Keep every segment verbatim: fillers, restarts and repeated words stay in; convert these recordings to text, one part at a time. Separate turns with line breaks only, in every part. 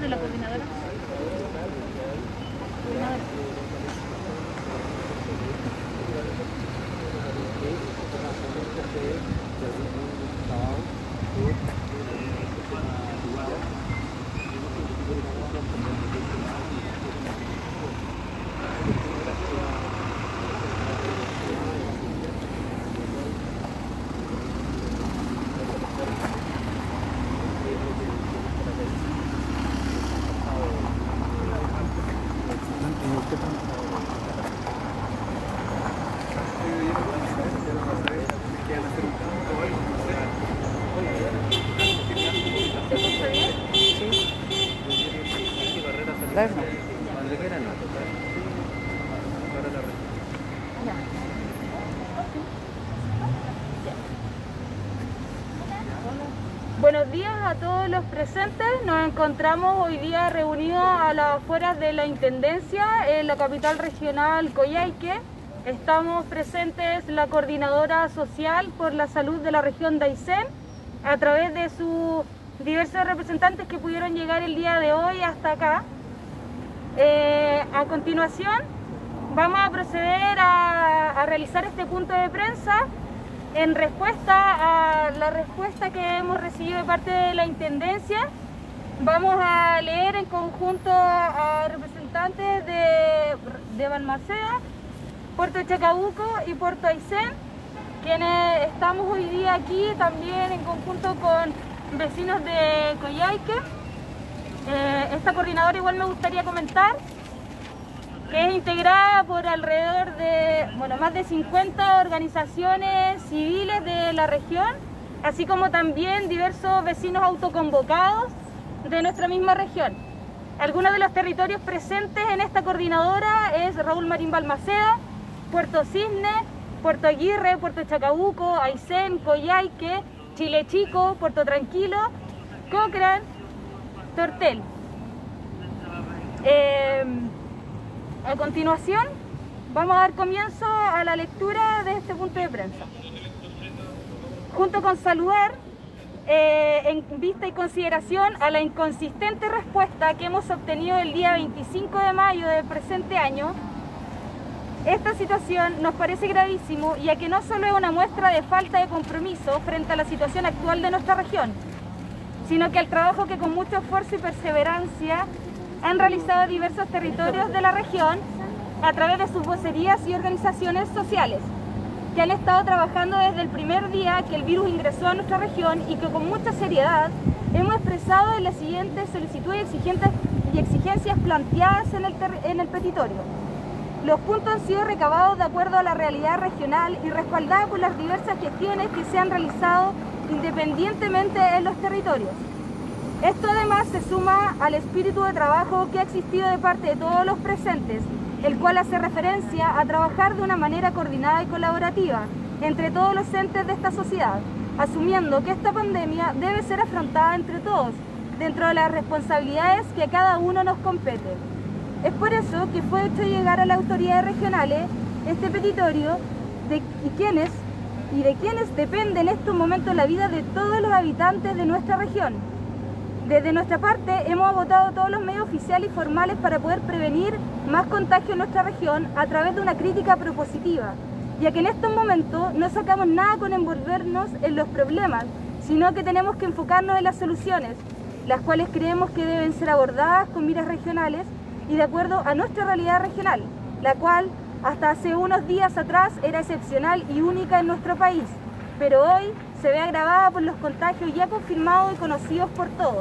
de la coordinadora? Coordinadora. Buenos días a todos los presentes. Nos encontramos hoy día reunidos a las afueras de la Intendencia en la capital regional Coyhaique. Estamos presentes la Coordinadora Social por la Salud de la región de Aysén, a través de sus diversos representantes que pudieron llegar el día de hoy hasta acá. Eh, a continuación vamos a proceder a, a realizar este punto de prensa en respuesta a la respuesta que hemos recibido de parte de la Intendencia. Vamos a leer en conjunto a, a representantes de, de Balmaceda, Puerto Chacabuco y Puerto Aysén, quienes estamos hoy día aquí también en conjunto con vecinos de Coyhaique. Eh, esta coordinadora igual me gustaría comentar que es integrada por alrededor de, bueno, más de cincuenta organizaciones civiles de la región, así como también diversos vecinos autoconvocados de nuestra misma región. Algunos de los territorios presentes en esta coordinadora es Raúl Marín Balmaceda, Puerto Cisne, Puerto Aguirre, Puerto Chacabuco, Aysén, Coyhaique, Chile Chico, Puerto Tranquilo, Cochrane, Tortel. Eh, a continuación vamos a dar comienzo a la lectura de este punto de prensa. Junto con saludar, eh, en vista y consideración a la inconsistente respuesta que hemos obtenido el día veinticinco de mayo del presente año, esta situación nos parece gravísimo, ya que no solo es una muestra de falta de compromiso frente a la situación actual de nuestra región, sino que el trabajo que con mucho esfuerzo y perseverancia han realizado diversos territorios de la región a través de sus vocerías y organizaciones sociales, que han estado trabajando desde el primer día que el virus ingresó a nuestra región y que con mucha seriedad hemos expresado en las siguientes solicitudes y exigencias planteadas en el, en el petitorio. Los puntos han sido recabados de acuerdo a la realidad regional y respaldados por las diversas gestiones que se han realizado independientemente en los territorios. Esto además se suma al espíritu de trabajo que ha existido de parte de todos los presentes, el cual hace referencia a trabajar de una manera coordinada y colaborativa entre todos los entes de esta sociedad, asumiendo que esta pandemia debe ser afrontada entre todos, dentro de las responsabilidades que a cada uno nos compete. Es por eso que fue hecho llegar a las autoridades regionales este petitorio de y quienes y de quienes depende en estos momentos la vida de todos los habitantes de nuestra región. Desde nuestra parte hemos agotado todos los medios oficiales y formales para poder prevenir más contagios en nuestra región a través de una crítica propositiva, ya que en estos momentos no sacamos nada con envolvernos en los problemas, sino que tenemos que enfocarnos en las soluciones, las cuales creemos que deben ser abordadas con miras regionales y de acuerdo a nuestra realidad regional, la cual hasta hace unos días atrás era excepcional y única en nuestro país, pero hoy se ve agravada por los contagios ya confirmados y conocidos por todos.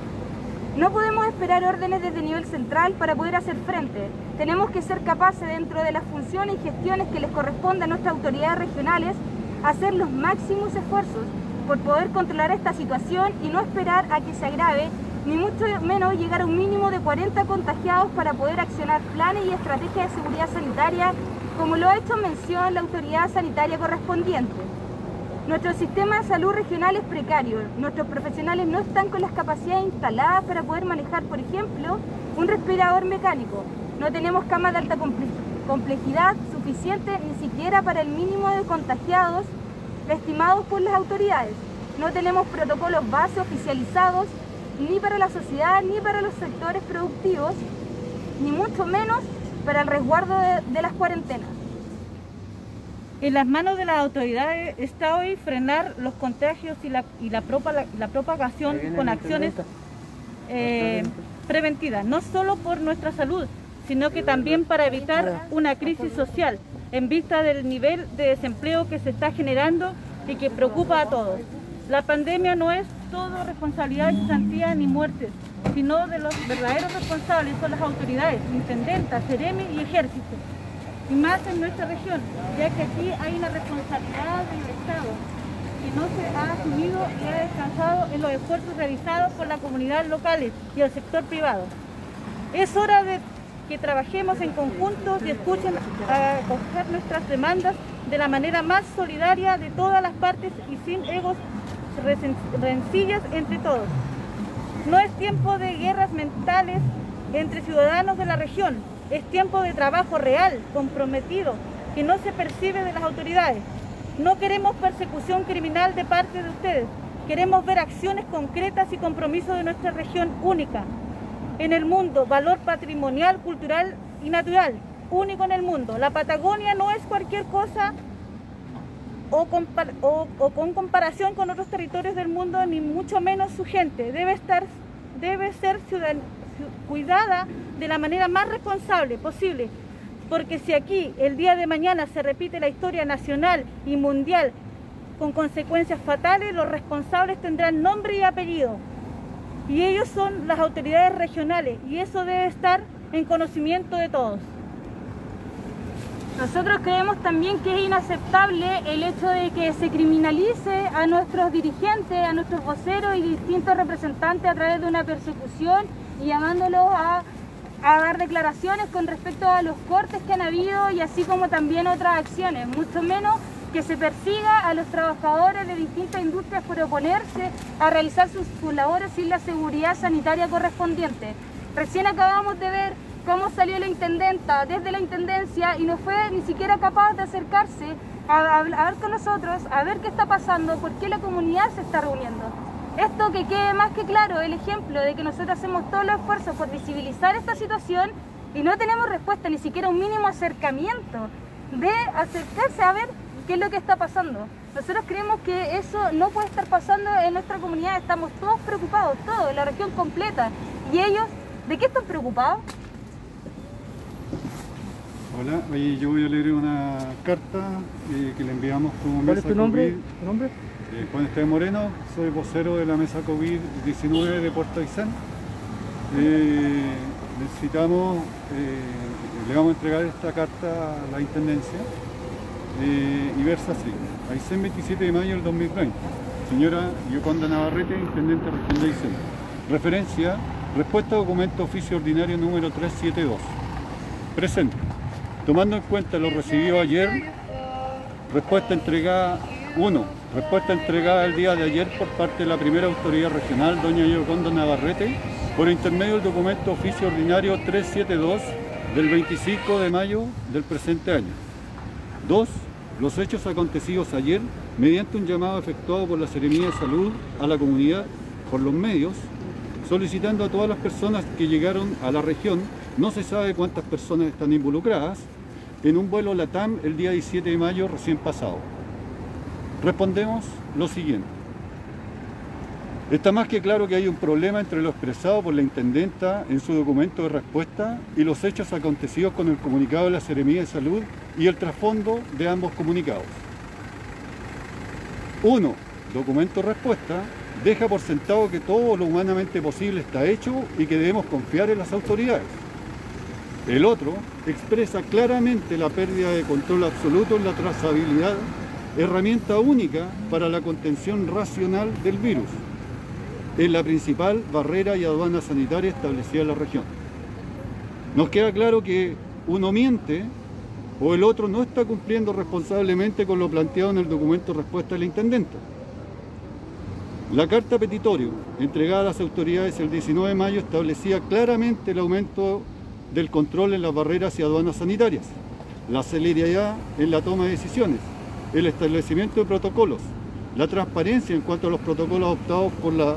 No podemos esperar órdenes desde nivel central para poder hacer frente. Tenemos que ser capaces, dentro de las funciones y gestiones que les corresponde a nuestras autoridades regionales, hacer los máximos esfuerzos por poder controlar esta situación y no esperar a que se agrave, ni mucho menos llegar a un mínimo de cuarenta contagiados para poder accionar planes y estrategias de seguridad sanitaria, como lo ha hecho mención la autoridad sanitaria correspondiente. Nuestro sistema de salud regional es precario, nuestros profesionales no están con las capacidades instaladas para poder manejar, por ejemplo, un respirador mecánico. No tenemos camas de alta complejidad suficiente ni siquiera para el mínimo de contagiados estimados por las autoridades. No tenemos protocolos base oficializados ni para la sociedad, ni para los sectores productivos, ni mucho menos para el resguardo de, de las cuarentenas.
En las manos de las autoridades está hoy frenar los contagios y la, y la, propa, la propagación con acciones eh, preventivas, no solo por nuestra salud, sino que también para evitar una crisis social en vista del nivel de desempleo que se está generando y que preocupa a todos. La pandemia no es todo responsabilidad de cesantía ni muertes, sino de los verdaderos responsables son las autoridades, intendentas, seremi y ejército. Y más en nuestra región, ya que aquí hay una responsabilidad del Estado que no se ha asumido y ha descansado en los esfuerzos realizados por las comunidades locales y el sector privado. Es hora de que trabajemos en conjunto y escuchen a acoger nuestras demandas de la manera más solidaria de todas las partes y sin egos rencillas entre todos. No es tiempo de guerras mentales entre ciudadanos de la región, es tiempo de trabajo real, comprometido, que no se percibe de las autoridades. No queremos persecución criminal de parte de ustedes, queremos ver acciones concretas y compromisos de nuestra región única en el mundo, valor patrimonial, cultural y natural, único en el mundo. La Patagonia no es cualquier cosa o, o, o con comparación con otros territorios del mundo, ni mucho menos su gente. Debe, estar, debe ser ciudadan, cuidada de la manera más responsable posible, porque si aquí el día de mañana se repite la historia nacional y mundial con consecuencias fatales, los responsables tendrán nombre y apellido. Y ellos son las autoridades regionales y eso debe estar en conocimiento de todos.
Nosotros creemos también que es inaceptable el hecho de que se criminalice a nuestros dirigentes, a nuestros voceros y distintos representantes a través de una persecución y llamándolos a, a dar declaraciones con respecto a los cortes que han habido y así como también otras acciones, mucho menos que se persiga a los trabajadores de distintas industrias por oponerse a realizar sus, sus labores sin la seguridad sanitaria correspondiente. Recién acabamos de ver cómo salió la intendenta desde la intendencia y no fue ni siquiera capaz de acercarse a, a, a hablar con nosotros, a ver qué está pasando, por qué la comunidad se está reuniendo. Esto que quede más que claro, el ejemplo de que nosotros hacemos todos los esfuerzos por visibilizar esta situación y no tenemos respuesta, ni siquiera un mínimo acercamiento de acercarse a ver qué es lo que está pasando. Nosotros creemos que eso no puede estar pasando en nuestra comunidad, estamos todos preocupados, todos, la región completa. ¿Y ellos de qué están preocupados?
Hola, oye, yo voy a leer una carta eh, que le enviamos como
¿Cuál
mesa
es tu nombre?
COVID.
¿Tu nombre?
Eh, Juan Esteban Moreno, soy vocero de la mesa COVID diecinueve de Puerto Aysén. Eh, necesitamos, eh, le vamos a entregar esta carta a la Intendencia eh, y versa así. Aysén, veintisiete de mayo del dos mil veinte. Señora Yoconda Navarrete, Intendente Región de Aysén. Referencia, respuesta a documento oficio ordinario número trescientos setenta y dos. Presente. Tomando en cuenta lo recibido ayer, respuesta entregada, uno, respuesta entregada el día de ayer por parte de la primera autoridad regional, doña Yoconda Navarrete, por intermedio del documento oficio ordinario trescientos setenta y dos del veinticinco de mayo del presente año. Dos, los hechos acontecidos ayer, mediante un llamado efectuado por la Seremía de Salud a la comunidad por los medios, solicitando a todas las personas que llegaron a la región, no se sabe cuántas personas están involucradas, en un vuelo LATAM el día diecisiete de mayo recién pasado. Respondemos lo siguiente. Está más que claro que hay un problema entre lo expresado por la Intendenta en su documento de respuesta y los hechos acontecidos con el comunicado de la Seremía de Salud y el trasfondo de ambos comunicados. Uno, documento de respuesta, deja por sentado que todo lo humanamente posible está hecho y que debemos confiar en las autoridades. El otro expresa claramente la pérdida de control absoluto en la trazabilidad, herramienta única para la contención racional del virus. Es la principal barrera y aduana sanitaria establecida en la región. Nos queda claro que uno miente o el otro no está cumpliendo responsablemente con lo planteado en el documento de respuesta del Intendente. La carta petitorio entregada a las autoridades el diecinueve de mayo establecía claramente el aumento del control en las barreras y aduanas sanitarias, la celeridad en la toma de decisiones, el establecimiento de protocolos, la transparencia en cuanto a los protocolos adoptados por la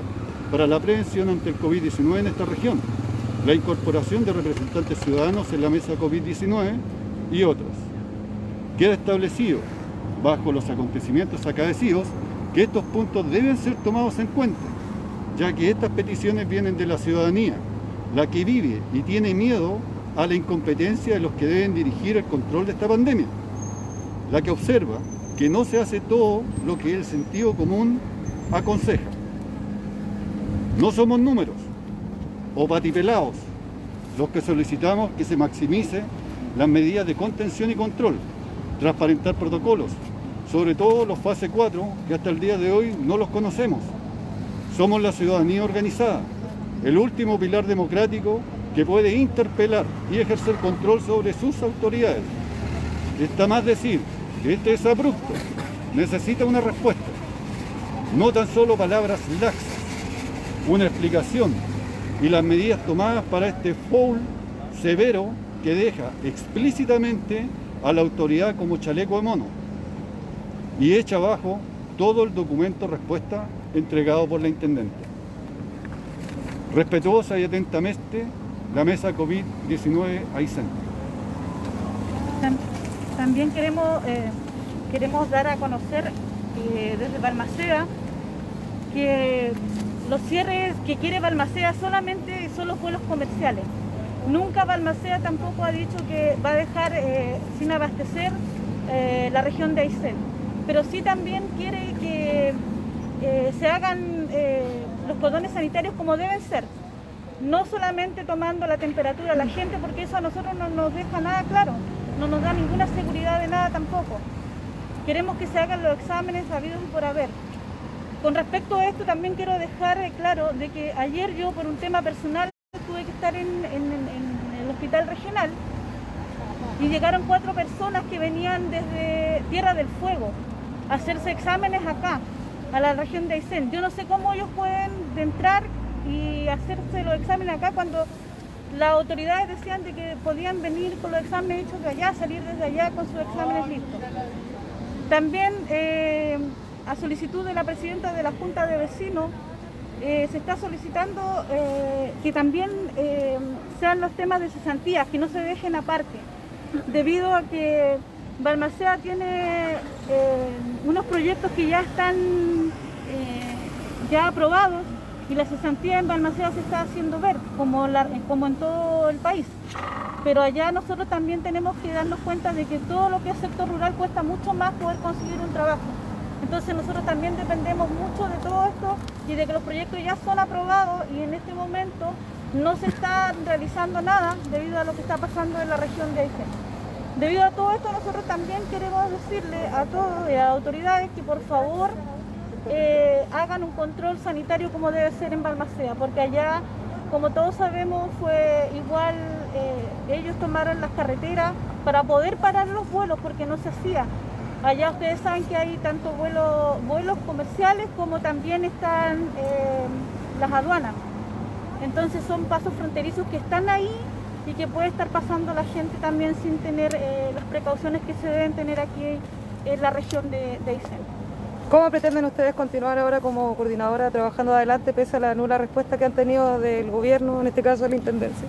para la prevención ante el COVID diecinueve en esta región, la incorporación de representantes ciudadanos en la mesa COVID diecinueve y otras. Queda establecido, bajo los acontecimientos acaecidos, que estos puntos deben ser tomados en cuenta, ya que estas peticiones vienen de la ciudadanía, la que vive y tiene miedo a la incompetencia de los que deben dirigir el control de esta pandemia, la que observa que no se hace todo lo que el sentido común aconseja. No somos números o patipelados los que solicitamos que se maximice las medidas de contención y control, transparentar protocolos, sobre todo los fase cuatro, que hasta el día de hoy no los conocemos. Somos la ciudadanía organizada, el último pilar democrático que puede interpelar y ejercer control sobre sus autoridades. Está más decir que este exabrupto necesita una respuesta, no tan solo palabras laxas, una explicación y las medidas tomadas para este foul severo que deja explícitamente a la autoridad como chaleco de mono y echa abajo todo el documento respuesta entregado por la Intendente. Respetuosa y atentamente, la mesa COVID diecinueve Aysén.
También queremos, eh, queremos dar a conocer eh, desde Balmaceda que los cierres que quiere Balmaceda solamente son los vuelos comerciales. Nunca Balmaceda tampoco ha dicho que va a dejar eh, sin abastecer eh, la región de Aysén, pero sí también quiere que eh, se hagan eh, los cordones sanitarios como deben ser, no solamente tomando la temperatura a la gente, porque eso a nosotros no nos deja nada claro, no nos da ninguna seguridad de nada tampoco. Queremos que se hagan los exámenes habidos y por haber. Con respecto a esto también quiero dejar claro de que ayer yo por un tema personal tuve que estar en, en, en el hospital regional y llegaron cuatro personas que venían desde Tierra del Fuego a hacerse exámenes acá, a la región de Aysén. Yo no sé cómo ellos pueden entrar y hacerse los exámenes acá cuando las autoridades decían de que podían venir con los exámenes hechos de allá, salir desde allá con sus exámenes listos. También eh, a solicitud de la presidenta de la Junta de Vecinos eh, se está solicitando eh, que también eh, sean los temas de cesantías, que no se dejen aparte, debido a que Balmaceda tiene eh, unos proyectos que ya están eh, ya aprobados y la cesantía en Balmaceda se está haciendo ver, como, la, como en todo el país. Pero allá nosotros también tenemos que darnos cuenta de que todo lo que es sector rural cuesta mucho más poder conseguir un trabajo. Entonces nosotros también dependemos mucho de todo esto y de que los proyectos ya son aprobados y en este momento no se está realizando nada debido a lo que está pasando en la región de Aysén. Debido a todo esto nosotros también queremos decirle a todos y a las autoridades que por favor eh, hagan un control sanitario como debe ser en Balmaceda, porque allá, como todos sabemos, fue igual, eh, ellos tomaron las carreteras para poder parar los vuelos porque no se hacía. Allá ustedes saben que hay tanto vuelos, vuelos comerciales como también están eh, las aduanas. Entonces son pasos fronterizos que están ahí y que puede estar pasando la gente también sin tener eh, las precauciones que se deben tener aquí en la región de, de Aysén.
¿Cómo pretenden ustedes continuar ahora como coordinadora trabajando adelante pese a la nula respuesta que han tenido del gobierno, en este caso de la Intendencia?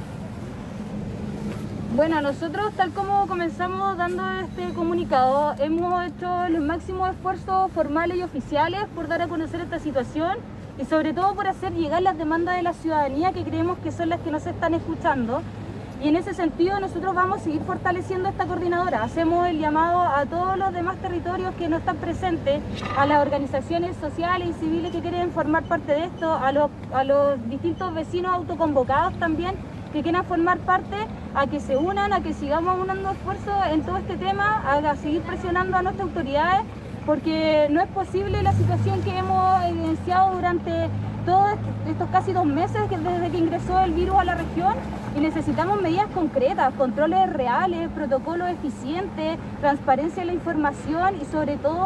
Bueno, nosotros, tal como comenzamos dando este comunicado, hemos hecho los máximos esfuerzos formales y oficiales por dar a conocer esta situación y sobre todo por hacer llegar las demandas de la ciudadanía, que creemos que son las que nos están escuchando. Y en ese sentido nosotros vamos a seguir fortaleciendo esta coordinadora. Hacemos el llamado a todos los demás territorios que no están presentes, a las organizaciones sociales y civiles que quieren formar parte de esto, a los, a los distintos vecinos autoconvocados también que quieran formar parte, a que se unan, a que sigamos unando esfuerzos en todo este tema, a seguir presionando a nuestras autoridades, porque no es posible la situación que hemos evidenciado durante todos estos casi dos meses desde que ingresó el virus a la región, y necesitamos medidas concretas, controles reales, protocolos eficientes, transparencia en la información y sobre todo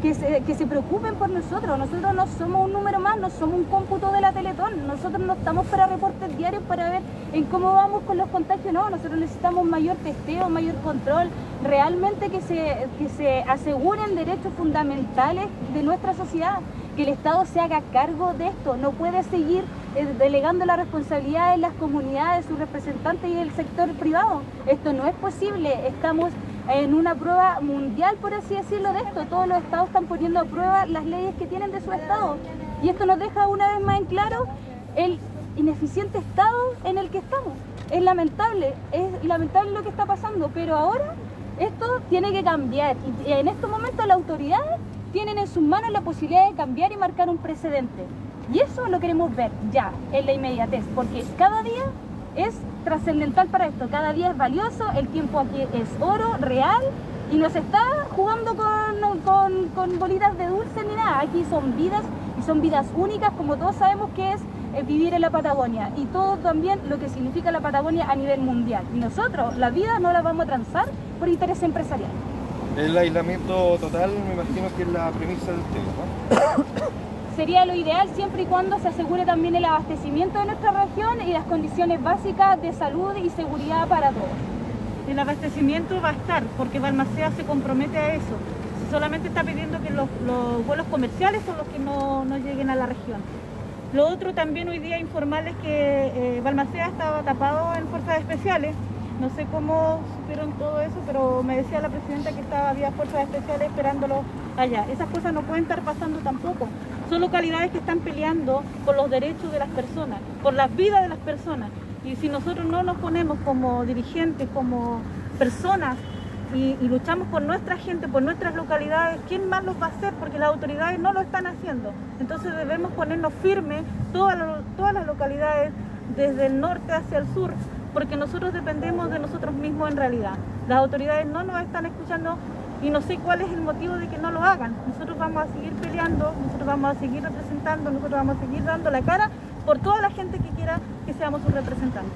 que se, que se preocupen por nosotros. Nosotros no somos un número más, no somos un cómputo de la Teletón. Nosotros no estamos para reportes diarios para ver en cómo vamos con los contagios. No, nosotros necesitamos mayor testeo, mayor control, realmente que se, que se aseguren derechos fundamentales de nuestra sociedad, que el Estado se haga cargo de esto. No puede seguir eh, delegando la responsabilidad en las comunidades, sus representantes y el sector privado. Esto no es posible. Estamos en una prueba mundial, por así decirlo, de esto. Todos los estados están poniendo a prueba las leyes que tienen de su estado. Y esto nos deja una vez más en claro el ineficiente estado en el que estamos. Es lamentable, es lamentable lo que está pasando, pero ahora esto tiene que cambiar. Y en estos momentos las autoridades tienen en sus manos la posibilidad de cambiar y marcar un precedente. Y eso lo queremos ver ya, en la inmediatez, porque cada día es trascendental para esto, cada día es valioso, el tiempo aquí es oro, real, y no se está jugando con, con, con bolitas de dulce ni nada. Aquí son vidas, y son vidas únicas, como todos sabemos que es eh, vivir en la Patagonia, y todo también lo que significa la Patagonia a nivel mundial. Y nosotros, la vida no la vamos a transar por interés empresarial.
El aislamiento total, me imagino que es la premisa de ustedes, ¿no?
Sería lo ideal siempre y cuando se asegure también el abastecimiento de nuestra región y las condiciones básicas de salud y seguridad para todos.
El abastecimiento va a estar, porque Balmaceda se compromete a eso. Solamente está pidiendo que los, los vuelos comerciales son los que no, no lleguen a la región. Lo otro también hoy día informarles que eh, Balmaceda estaba tapado en fuerzas especiales. No sé cómo supieron todo eso, pero me decía la presidenta que estaba, había fuerzas especiales esperándolo allá. Esas cosas no pueden estar pasando tampoco. Son localidades que están peleando por los derechos de las personas, por las vidas de las personas. Y si nosotros no nos ponemos como dirigentes, como personas, y, y luchamos por nuestra gente, por nuestras localidades, ¿quién más los va a hacer? Porque las autoridades no lo están haciendo. Entonces debemos ponernos firmes, todas, todas las localidades, desde el norte hacia el sur, porque nosotros dependemos de nosotros mismos en realidad. Las autoridades no nos están escuchando y no sé cuál es el motivo de que no lo hagan. Nosotros vamos a seguir peleando, nosotros vamos a seguir representando, nosotros vamos a seguir dando la cara por toda la gente que quiera que seamos sus representantes.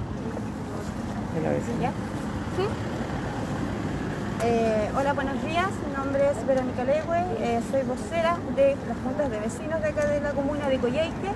¿Ya? ¿Sí? Eh, hola, buenos días. Mi nombre es Verónica Legue, eh, soy vocera de las juntas de vecinos de acá de la comuna de Coyhaique.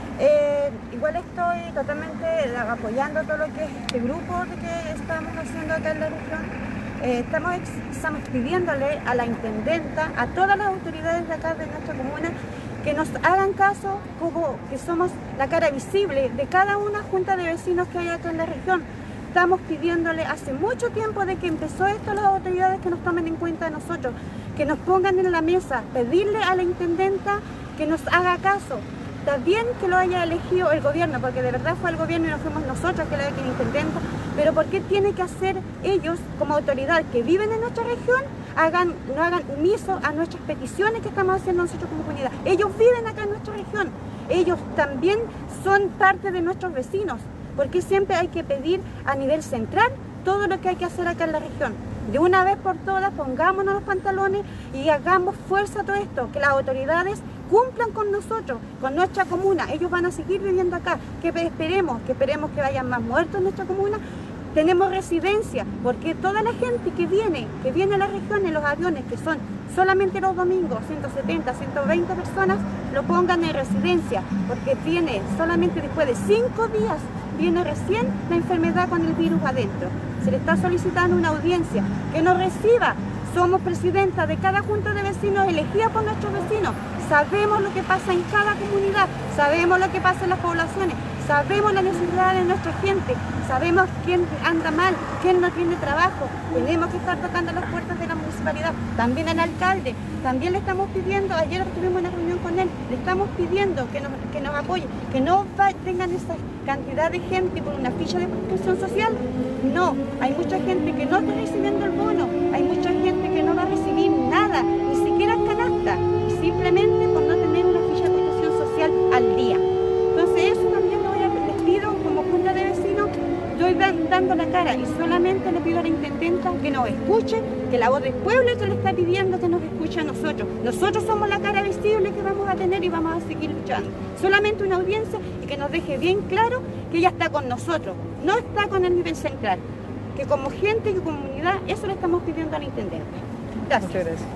Eh, igual estoy totalmente apoyando todo lo que es este grupo de que estamos haciendo acá en la región. Eh, estamos, estamos pidiéndole a la intendenta, a todas las autoridades de acá de nuestra comuna, que nos hagan caso, como que somos la cara visible de cada una junta de vecinos que hay acá en la región. Estamos pidiéndole hace mucho tiempo de que empezó esto a las autoridades que nos tomen en cuenta de nosotros, que nos pongan en la mesa, pedirle a la intendenta que nos haga caso. Está bien que lo haya elegido el gobierno, porque de verdad fue el gobierno y no fuimos nosotros que lo haya intentado, pero ¿por qué tiene que hacer ellos, como autoridad que viven en nuestra región, hagan, no hagan omiso a nuestras peticiones que estamos haciendo nosotros como comunidad? Ellos viven acá en nuestra región, ellos también son parte de nuestros vecinos, porque siempre hay que pedir a nivel central todo lo que hay que hacer acá en la región. De una vez por todas, pongámonos los pantalones y hagamos fuerza a todo esto, que las autoridades cumplan con nosotros, con nuestra comuna. Ellos van a seguir viviendo acá, que esperemos, que esperemos que vayan más muertos en nuestra comuna. Tenemos residencia, porque toda la gente que viene, que viene a la región en los aviones, que son solamente los domingos, ciento setenta, ciento veinte personas, lo pongan en residencia, porque viene solamente después de cinco días, viene recién la enfermedad con el virus adentro. Se le está solicitando una audiencia que nos reciba. Somos presidenta de cada junta de vecinos elegida por nuestros vecinos. Sabemos lo que pasa en cada comunidad, sabemos lo que pasa en las poblaciones, sabemos la necesidad de nuestra gente, sabemos quién anda mal, quién no tiene trabajo. Tenemos que estar tocando las puertas de la municipalidad, también al alcalde. También le estamos pidiendo, ayer tuvimos una reunión con él, le estamos pidiendo que nos, que nos apoye, que no va, tengan esa cantidad de gente por una ficha de protección social. No, hay mucha gente que no está recibiendo el bono, hay mucha gente que no va a recibir nada, ni siquiera canasta, simplemente por no tener una ficha de protección social al día. Entonces eso también lo voy a, les pido como junta de vecinos, estoy dando la cara y solamente le pido a la intendenta que nos escuche, que la voz del pueblo que le está pidiendo que nos escuche a nosotros. Nosotros somos la cara visible que vamos a tener y vamos a seguir luchando. Solamente una audiencia y que nos deje bien claro que ella está con nosotros, no está con el nivel central. Que como gente y comunidad, eso le estamos pidiendo a la intendenta. Gracias.
Muchas gracias.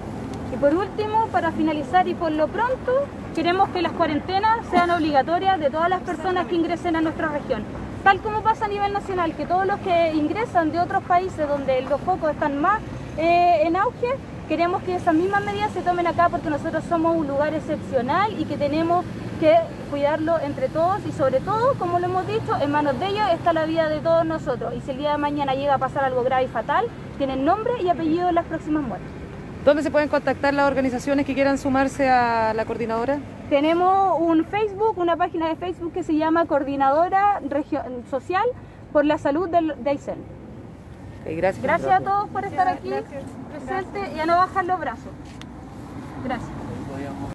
Y por último, para finalizar y por lo pronto, queremos que las cuarentenas sean obligatorias de todas las personas que ingresen a nuestra región. Tal como pasa a nivel nacional, que todos los que ingresan de otros países donde los focos están más eh, en auge, queremos que esas mismas medidas se tomen acá porque nosotros somos un lugar excepcional y que tenemos que cuidarlo entre todos y sobre todo, como lo hemos dicho, en manos de ellos está la vida de todos nosotros. Y si el día de mañana llega a pasar algo grave y fatal, tienen nombre y apellido en las próximas muertes.
¿Dónde se pueden contactar las organizaciones que quieran sumarse a la coordinadora?
Tenemos un Facebook, una página de Facebook que se llama Coordinadora Regio- Social por la Salud del, de Aysén.
Okay, gracias.
Gracias a todos por estar aquí presentes y a no bajar los brazos. Gracias.